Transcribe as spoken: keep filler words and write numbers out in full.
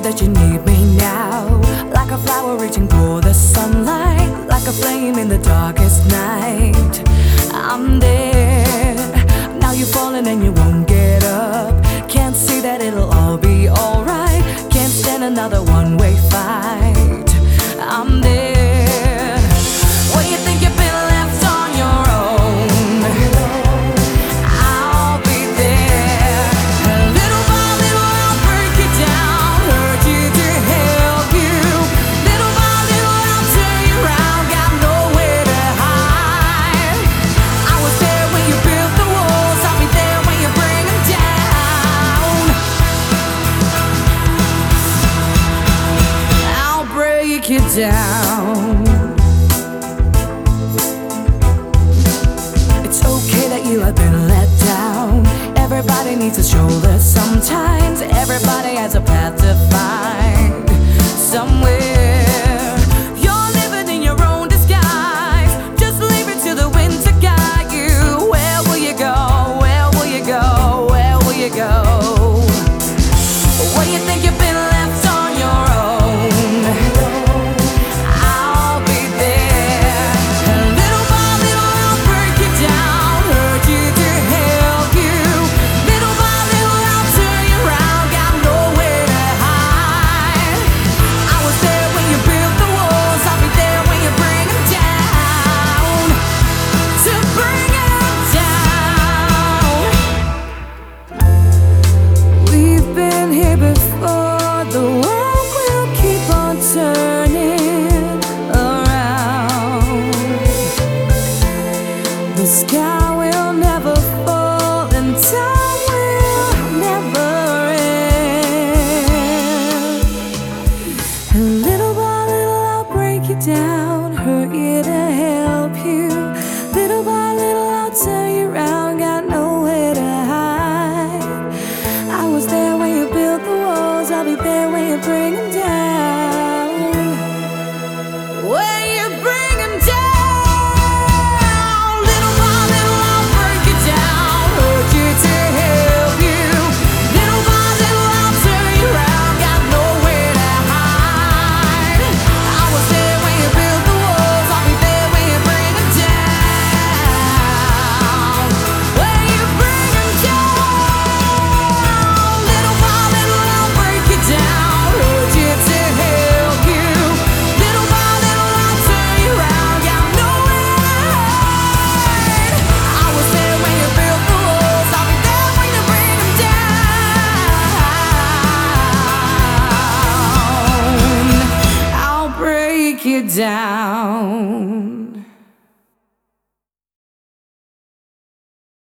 that you need me now, like a flower reaching for the sunlight, like a flame in the darkest night. I'm there, now you're falling and you won't get up. Can't see that it'll all be alright. Can't stand another one-way fight. I'm there. When you think you've been left on your own, I'll be there. Little by little I'll break you down, hurt you to help you. Little by little I'll turn you around, got nowhere to hide. I was there when you built the walls, I'll be there when you bring them down. I'll break you down. It's okay that you have been let down. Everybody needs a shoulder sometimes. Everybody has a path to find somewhere. You're living in your own disguise. Just leave it to the wind to guide you. Where will you go? Where will you go? Where will you go? When you think you've been left on your own, I'll be there. Little by little I'll break you down, hurt you to help you. Little by little I'll turn you around, got nowhere to hide. I was there when you built the walls, I'll be there when you bring them down. To bring them down. We've been here before, the world will keep on turning around. The sky will never fall and time will never end. And little by little I'll break you down, hurt you to help you. Little by little I'll turn you around, got nowhere to hide. I was there when you built the walls, I'll be there when you bring them down. When you bring them down. Little by little I'll break you down, hurt you to help you. Little by little I'll turn you around, got nowhere to hide. I was there when you built the walls, I'll be there when you bring them down. When you bring them down. Little by little I'll break you down, hurt you to help you. Little by little I'll turn you around, got nowhere to hide. I was there when you built the walls, I'll be there when you bring them down. I'll break you down.